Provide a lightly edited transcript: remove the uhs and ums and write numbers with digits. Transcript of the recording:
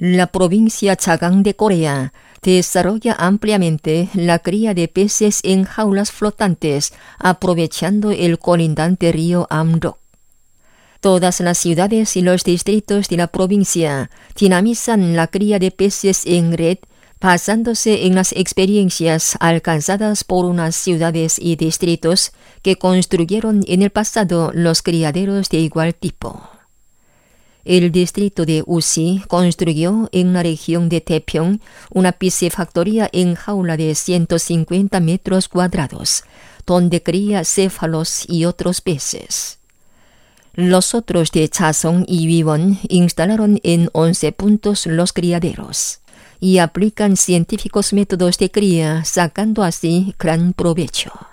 La provincia Chagang de Corea desarrolla ampliamente la cría de peces en jaulas flotantes, aprovechando el colindante río Amrok. Todas las ciudades y los distritos de la provincia dinamizan la cría de peces en red, basándose en las experiencias alcanzadas por unas ciudades y distritos que construyeron en el pasado los criaderos de igual tipo. El distrito de Usi construyó en la región de Taepyeong una piscifactoría en jaula de 150 metros cuadrados, donde cría céfalos y otros peces. Los otros de Chaseong y Wiwon instalaron en 11 puntos los criaderos y aplican científicos métodos de cría, sacando así gran provecho.